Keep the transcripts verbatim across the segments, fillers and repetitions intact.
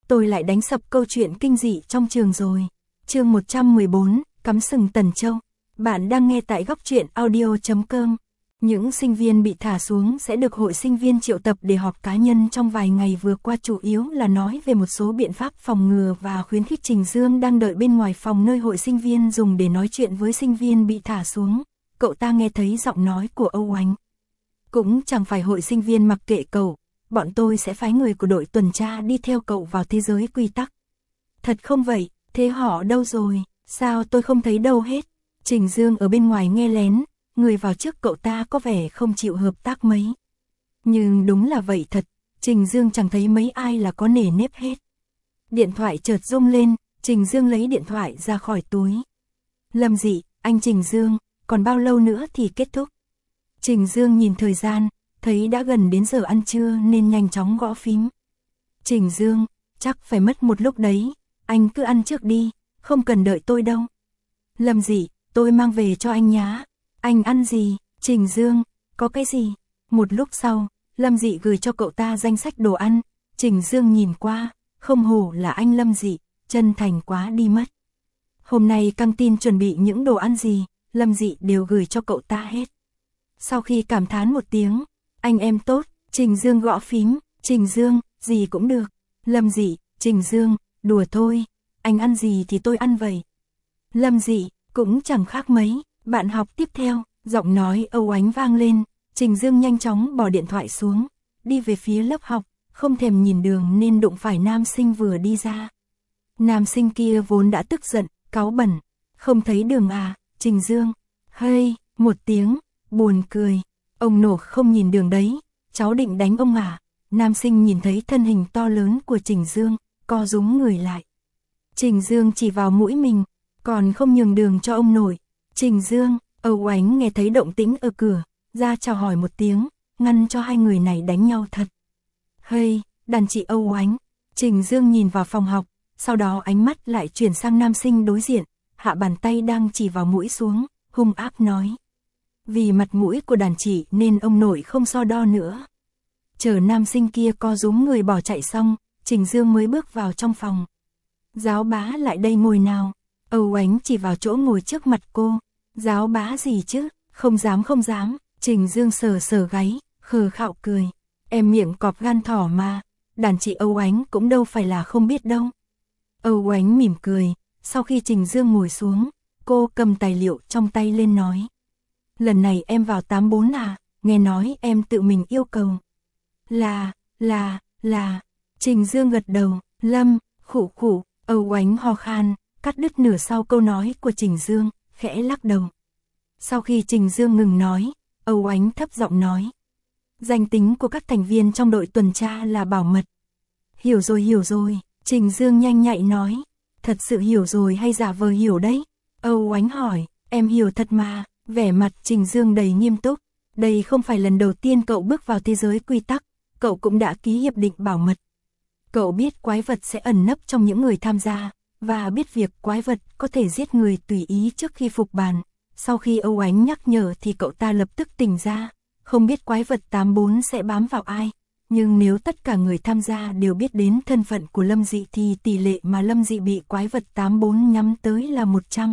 tôi lại đánh sập câu chuyện kinh dị trong trường rồi. Chương một trăm mười bốn, cắm sừng Tần Châu. Bạn đang nghe tại góc truyện audio chấm com. Những sinh viên bị thả xuống sẽ được hội sinh viên triệu tập để họp cá nhân trong vài ngày vừa qua, chủ yếu là nói về một số biện pháp phòng ngừa và khuyến khích. Trình Dương đang đợi bên ngoài phòng nơi hội sinh viên dùng để nói chuyện với sinh viên bị thả xuống. Cậu ta nghe thấy giọng nói của Âu Ánh. Cũng chẳng phải hội sinh viên mặc kệ cậu, bọn tôi sẽ phái người của đội tuần tra đi theo cậu vào thế giới quy tắc. Thật không vậy? Thế họ đâu rồi? Sao tôi không thấy đâu hết? Trình Dương ở bên ngoài nghe lén, người vào trước cậu ta có vẻ không chịu hợp tác mấy. Nhưng đúng là vậy thật, Trình Dương chẳng thấy mấy ai là có nề nếp hết. Điện thoại chợt rung lên, Trình Dương lấy điện thoại ra khỏi túi. Lâm Dị, anh Trình Dương, còn bao lâu nữa thì kết thúc? Trình Dương nhìn thời gian, thấy đã gần đến giờ ăn trưa nên nhanh chóng gõ phím. Trình Dương, chắc phải mất một lúc đấy, anh cứ ăn trước đi, không cần đợi tôi đâu. Lâm Dị, tôi mang về cho anh nhá. Anh ăn gì? Trình Dương, có cái gì? Một lúc sau, Lâm Dị gửi cho cậu ta danh sách đồ ăn. Trình Dương nhìn qua, không hổ là anh Lâm Dị, chân thành quá đi mất. Hôm nay căng tin chuẩn bị những đồ ăn gì, Lâm Dị đều gửi cho cậu ta hết. Sau khi cảm thán một tiếng, anh em tốt, Trình Dương gõ phím. Trình Dương, gì cũng được. Lâm Dị, Trình Dương, đùa thôi, anh ăn gì thì tôi ăn vậy. Lâm Dị, cũng chẳng khác mấy. Bạn học tiếp theo, giọng nói Âu Ánh vang lên. Trình Dương nhanh chóng bỏ điện thoại xuống, đi về phía lớp học, không thèm nhìn đường nên đụng phải nam sinh vừa đi ra. Nam sinh kia vốn đã tức giận, cáu bẩn. Không thấy đường à? Trình Dương, hey, một tiếng, buồn cười. Ông nổ không nhìn đường đấy, cháu định đánh ông à? Nam sinh nhìn thấy thân hình to lớn của Trình Dương, co rúm người lại. Trình Dương chỉ vào mũi mình, còn không nhường đường cho ông nội. Trình Dương, Âu Ánh nghe thấy động tĩnh ở cửa, ra chào hỏi một tiếng, ngăn cho hai người này đánh nhau thật. Hey, đàn chị Âu Ánh. Trình Dương nhìn vào phòng học, sau đó ánh mắt lại chuyển sang nam sinh đối diện, hạ bàn tay đang chỉ vào mũi xuống, hung ác nói. Vì mặt mũi của đàn chị nên ông nội không so đo nữa. Chờ nam sinh kia co rúm người bỏ chạy xong, Trình Dương mới bước vào trong phòng. Giáo bá lại đây ngồi nào. Âu Ánh chỉ vào chỗ ngồi trước mặt cô. Giáo bá gì chứ? Không dám không dám. Trình Dương sờ sờ gáy, khờ khạo cười. Em miệng cọp gan thỏ mà. Đàn chị Âu Ánh cũng đâu phải là không biết đâu. Âu Ánh mỉm cười. Sau khi Trình Dương ngồi xuống, cô cầm tài liệu trong tay lên nói. Lần này em vào tám bốn à? Nghe nói em tự mình yêu cầu. Là, là, là. Trình Dương gật đầu. Lâm, khụ khụ. Âu Ánh ho khan, cắt đứt nửa sau câu nói của Trình Dương, khẽ lắc đầu. Sau khi Trình Dương ngừng nói, Âu Ánh thấp giọng nói. Danh tính của các thành viên trong đội tuần tra là bảo mật. Hiểu rồi hiểu rồi, Trình Dương nhanh nhạy nói. Thật sự hiểu rồi hay giả vờ hiểu đấy? Âu Ánh hỏi, em hiểu thật mà. Vẻ mặt Trình Dương đầy nghiêm túc. Đây không phải lần đầu tiên cậu bước vào thế giới quy tắc, cậu cũng đã ký hiệp định bảo mật. Cậu biết quái vật sẽ ẩn nấp trong những người tham gia, và biết việc quái vật có thể giết người tùy ý trước khi phục bàn. Sau khi Âu Ánh nhắc nhở thì cậu ta lập tức tỉnh ra, không biết quái vật tám bốn sẽ bám vào ai. Nhưng nếu tất cả người tham gia đều biết đến thân phận của Lâm Dị thì tỷ lệ mà Lâm Dị bị quái vật tám bốn nhắm tới là một trăm.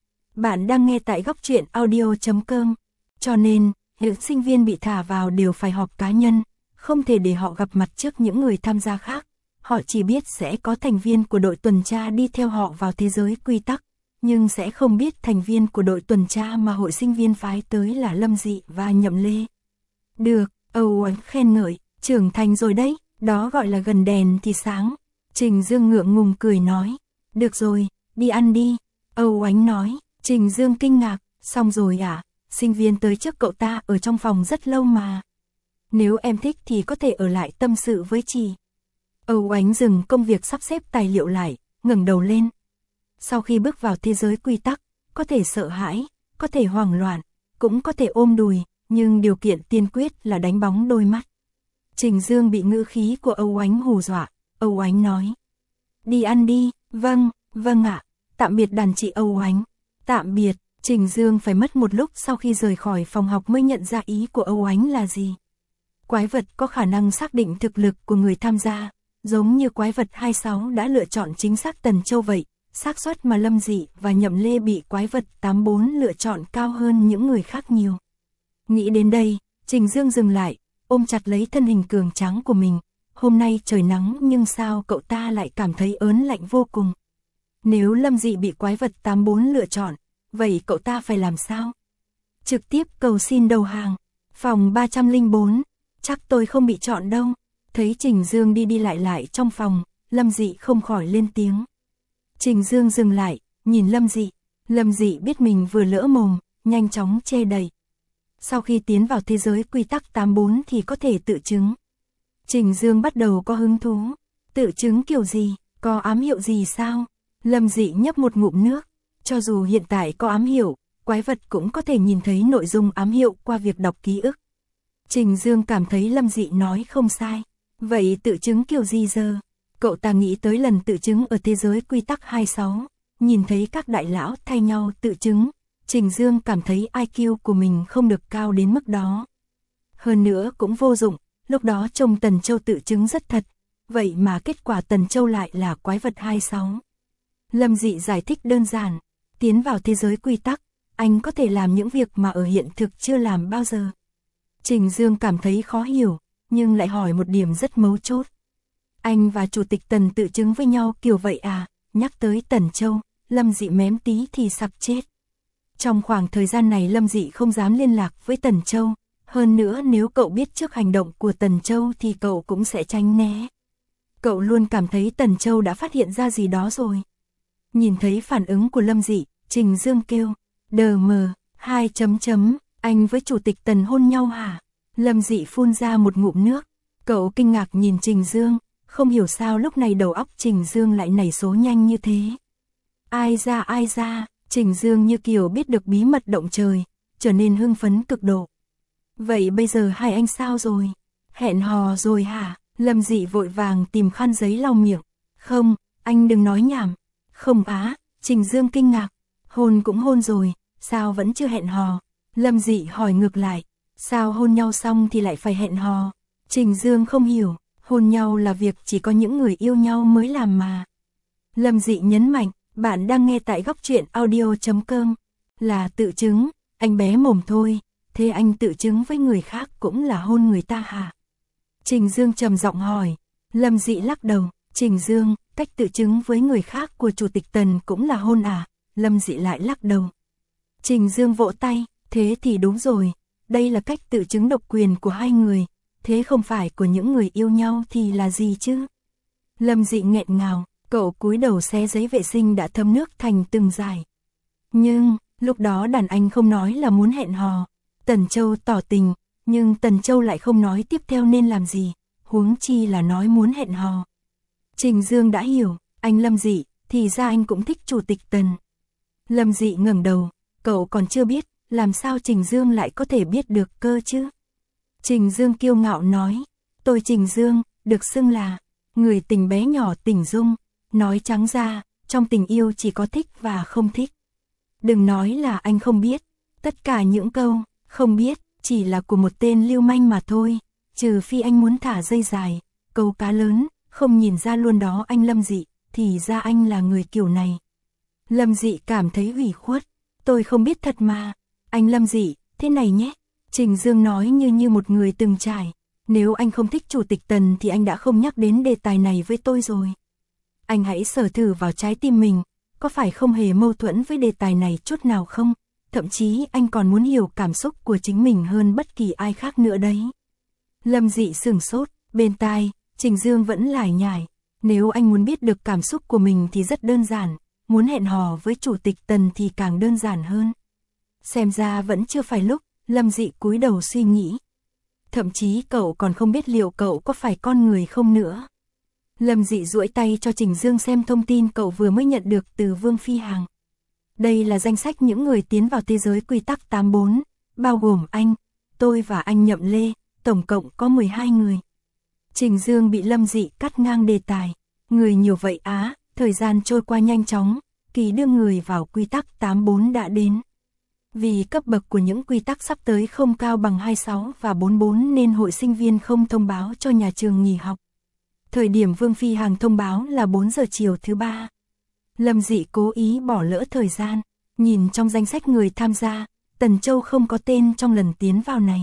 Bạn đang nghe tại góc truyện audio chấm com. Cho nên, những sinh viên bị thả vào đều phải họp cá nhân, không thể để họ gặp mặt trước những người tham gia khác. Họ chỉ biết sẽ có thành viên của đội tuần tra đi theo họ vào thế giới quy tắc, nhưng sẽ không biết thành viên của đội tuần tra mà hội sinh viên phái tới là Lâm Dị và Nhậm Lê. Được, Âu Ánh khen ngợi, trưởng thành rồi đấy, đó gọi là gần đèn thì sáng. Trình Dương ngượng ngùng cười nói, được rồi, đi ăn đi. Âu Ánh nói. Trình Dương kinh ngạc, xong rồi à? Sinh viên tới trước cậu ta ở trong phòng rất lâu mà. Nếu em thích thì có thể ở lại tâm sự với chị. Âu Ánh dừng công việc sắp xếp tài liệu lại, ngẩng đầu lên. Sau khi bước vào thế giới quy tắc, có thể sợ hãi, có thể hoảng loạn, cũng có thể ôm đùi, nhưng điều kiện tiên quyết là đánh bóng đôi mắt. Trình Dương bị ngữ khí của Âu Ánh hù dọa. Âu Ánh nói. Đi ăn đi. Vâng, vâng ạ. Tạm biệt đàn chị Âu Ánh. Tạm biệt. Trình Dương phải mất một lúc sau khi rời khỏi phòng học mới nhận ra ý của Âu Ánh là gì. Quái vật có khả năng xác định thực lực của người tham gia, Giống như quái vật hai sáu đã lựa chọn chính xác Tần Châu vậy, xác suất mà Lâm Dị và Nhậm Lê bị quái vật tám bốn lựa chọn cao hơn những người khác nhiều. Nghĩ đến đây, Trình Dương dừng lại, ôm chặt lấy thân hình cường tráng của mình. Hôm nay trời nắng nhưng sao cậu ta lại cảm thấy ớn lạnh vô cùng. Nếu Lâm Dị bị quái vật tám bốn lựa chọn, vậy cậu ta phải làm sao? Trực tiếp cầu xin đầu hàng. Phòng ba trăm lẻ bốn, chắc tôi không bị chọn đâu. Thấy Trình Dương đi đi lại lại trong phòng, Lâm Dị không khỏi lên tiếng. Trình Dương dừng lại, nhìn Lâm Dị. Lâm Dị biết mình vừa lỡ mồm, nhanh chóng che đậy. Sau khi tiến vào thế giới quy tắc tám bốn thì có thể tự chứng. Trình Dương bắt đầu có hứng thú. Tự chứng kiểu gì, có ám hiệu gì sao? Lâm Dị nhấp một ngụm nước. Cho dù hiện tại có ám hiệu, quái vật cũng có thể nhìn thấy nội dung ám hiệu qua việc đọc ký ức. Trình Dương cảm thấy Lâm Dị nói không sai. Vậy tự chứng kiểu gì giờ? Cậu ta nghĩ tới lần tự chứng ở thế giới quy tắc hai sáu, nhìn thấy các đại lão thay nhau tự chứng. Trình Dương cảm thấy i kiu của mình không được cao đến mức đó. Hơn nữa cũng vô dụng, lúc đó trông Tần Châu tự chứng rất thật, vậy mà kết quả Tần Châu lại là quái vật hai sáu. Lâm Dị giải thích đơn giản, tiến vào thế giới quy tắc, anh có thể làm những việc mà ở hiện thực chưa làm bao giờ. Trình Dương cảm thấy khó hiểu, nhưng lại hỏi một điểm rất mấu chốt. Anh và Chủ tịch Tần tự chứng với nhau kiểu vậy à? Nhắc tới Tần Châu, Lâm Dị mém tí thì sặc chết. Trong khoảng thời gian này Lâm Dị không dám liên lạc với Tần Châu, hơn nữa nếu cậu biết trước hành động của Tần Châu thì cậu cũng sẽ tránh né. Cậu luôn cảm thấy Tần Châu đã phát hiện ra gì đó rồi. Nhìn thấy phản ứng của Lâm Dị, Trình Dương kêu, đờ mờ, hai chấm chấm, anh với Chủ tịch Tần hôn nhau hả? Lâm Dị phun ra một ngụm nước, cậu kinh ngạc nhìn Trình Dương, không hiểu sao lúc này đầu óc Trình Dương lại nảy số nhanh như thế. Ai ra ai ra, Trình Dương như kiểu biết được bí mật động trời, trở nên hưng phấn cực độ. Vậy bây giờ hai anh sao rồi? Hẹn hò rồi hả? Lâm Dị vội vàng tìm khăn giấy lau miệng. Không, anh đừng nói nhảm. Không á, Trình Dương kinh ngạc. Hôn cũng hôn rồi, sao vẫn chưa hẹn hò? Lâm Dị hỏi ngược lại. Sao hôn nhau xong thì lại phải hẹn hò? Trình Dương không hiểu, hôn nhau là việc chỉ có những người yêu nhau mới làm mà. Lâm Dị nhấn mạnh, bạn đang nghe tại góc truyện audio chấm com. Là tự chứng, anh bé mồm thôi, thế anh tự chứng với người khác cũng là hôn người ta hả? Trình Dương trầm giọng hỏi. Lâm Dị lắc đầu. Trình Dương, cách tự chứng với người khác của Chủ tịch Tần cũng là hôn à? Lâm Dị lại lắc đầu. Trình Dương vỗ tay. Thế thì đúng rồi, đây là cách tự chứng độc quyền của hai người, thế không phải của những người yêu nhau thì là gì chứ? Lâm Dị nghẹn ngào, cậu cúi đầu xé giấy vệ sinh đã thấm nước thành từng dải. Nhưng, lúc đó đàn anh không nói là muốn hẹn hò. Tần Châu tỏ tình, nhưng Tần Châu lại không nói tiếp theo nên làm gì, huống chi là nói muốn hẹn hò. Trình Dương đã hiểu, anh Lâm Dị, thì ra anh cũng thích Chủ tịch Tần. Lâm Dị ngẩng đầu, cậu còn chưa biết, làm sao Trình Dương lại có thể biết được cơ chứ? Trình Dương kiêu ngạo nói, tôi Trình Dương, được xưng là người tình bé nhỏ tình dung, nói trắng ra, trong tình yêu chỉ có thích và không thích. Đừng nói là anh không biết, tất cả những câu không biết chỉ là của một tên lưu manh mà thôi, trừ phi anh muốn thả dây dài, câu cá lớn, không nhìn ra luôn đó anh Lâm Dị, thì ra anh là người kiểu này. Lâm Dị cảm thấy ủy khuất, tôi không biết thật mà. Anh Lâm Dị, thế này nhé. Trình Dương nói như như một người từng trải. Nếu anh không thích Chủ tịch Tần thì anh đã không nhắc đến đề tài này với tôi rồi. Anh hãy sở thử vào trái tim mình, có phải không hề mâu thuẫn với đề tài này chút nào không? Thậm chí anh còn muốn hiểu cảm xúc của chính mình hơn bất kỳ ai khác nữa đấy. Lâm Dị sửng sốt, bên tai, Trình Dương vẫn lải nhải. Nếu anh muốn biết được cảm xúc của mình thì rất đơn giản, muốn hẹn hò với Chủ tịch Tần thì càng đơn giản hơn. Xem ra vẫn chưa phải lúc, Lâm Dị cúi đầu suy nghĩ. Thậm chí cậu còn không biết liệu cậu có phải con người không nữa. Lâm Dị duỗi tay cho Trình Dương xem thông tin cậu vừa mới nhận được từ Vương Phi Hằng. Đây là danh sách những người tiến vào thế giới quy tắc tám bốn, bao gồm anh, tôi và anh Nhậm Lê, tổng cộng có mười hai người. Trình Dương bị Lâm Dị cắt ngang đề tài. Người nhiều vậy á, thời gian trôi qua nhanh chóng, kỳ đưa người vào quy tắc tám bốn đã đến. Vì cấp bậc của những quy tắc sắp tới không cao bằng hai sáu và bốn bốn nên hội sinh viên không thông báo cho nhà trường nghỉ học. Thời điểm Vương Phi Hằng thông báo là bốn giờ chiều thứ ba. Lâm Dị cố ý bỏ lỡ thời gian, nhìn trong danh sách người tham gia, Tần Châu không có tên trong lần tiến vào này.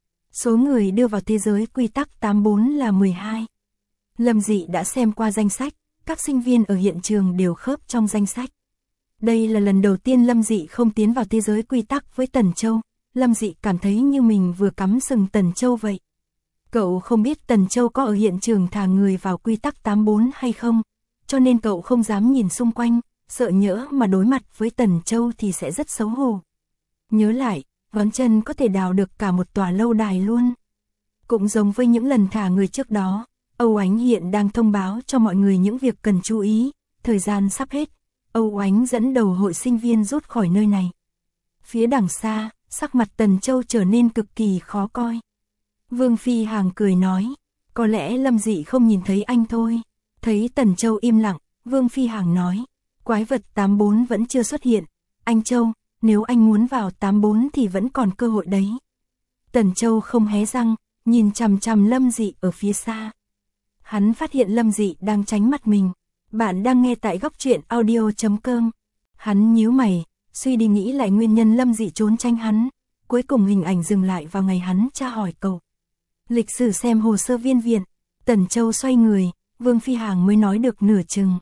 Số người đưa vào thế giới quy tắc tám mươi tư là mười hai. Lâm Dị đã xem qua danh sách, các sinh viên ở hiện trường đều khớp trong danh sách. Đây là lần đầu tiên Lâm Dị không tiến vào thế giới quy tắc với Tần Châu, Lâm Dị cảm thấy như mình vừa cắm sừng Tần Châu vậy. Cậu không biết Tần Châu có ở hiện trường thả người vào quy tắc tám mươi tư hay không, cho nên cậu không dám nhìn xung quanh, sợ nhỡ mà đối mặt với Tần Châu thì sẽ rất xấu hổ. Nhớ lại, ngón chân có thể đào được cả một tòa lâu đài luôn. Cũng giống với những lần thả người trước đó, Âu Ánh hiện đang thông báo cho mọi người những việc cần chú ý, thời gian sắp hết. Âu Ánh dẫn đầu hội sinh viên rút khỏi nơi này. Phía đằng xa, sắc mặt Tần Châu trở nên cực kỳ khó coi. Vương Phi Hằng cười nói, có lẽ Lâm Dị không nhìn thấy anh thôi. Thấy Tần Châu im lặng, Vương Phi Hằng nói, quái vật tám mươi tư vẫn chưa xuất hiện. Anh Châu, nếu anh muốn vào tám mươi tư thì vẫn còn cơ hội đấy. Tần Châu không hé răng, nhìn chằm chằm Lâm Dị ở phía xa. Hắn phát hiện Lâm Dị đang tránh mặt mình. Bạn đang nghe tại góc truyện audio chấm com. Hắn nhíu mày, suy đi nghĩ lại nguyên nhân Lâm Dị trốn tránh hắn. Cuối cùng hình ảnh dừng lại vào ngày hắn tra hỏi cậu. Lịch sử xem hồ sơ viên viện. Tần Châu xoay người, Vương Phi Hằng mới nói được nửa chừng.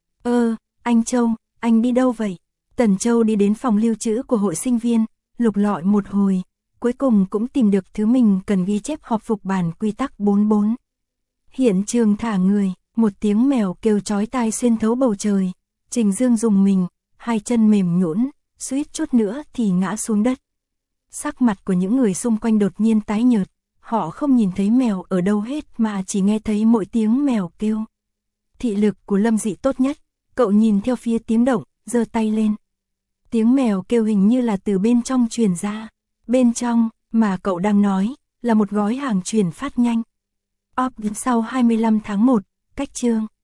Ơ, anh Châu, anh đi đâu vậy? Tần Châu đi đến phòng lưu trữ của hội sinh viên, lục lọi một hồi, cuối cùng cũng tìm được thứ mình cần ghi chép họp phục bản quy tắc bốn mươi tư. Hiện trường thả người, một tiếng mèo kêu chói tai xuyên thấu bầu trời, Trình Dương dùng mình, hai chân mềm nhũn, suýt chút nữa thì ngã xuống đất. Sắc mặt của những người xung quanh đột nhiên tái nhợt, họ không nhìn thấy mèo ở đâu hết mà chỉ nghe thấy mỗi tiếng mèo kêu. Thị lực của Lâm Dị tốt nhất, cậu nhìn theo phía tiếng động, giơ tay lên. Tiếng mèo kêu hình như là từ bên trong truyền ra. Bên trong, mà cậu đang nói, là một gói hàng chuyển phát nhanh. Op sau hai mươi lăm tháng một, cách chương.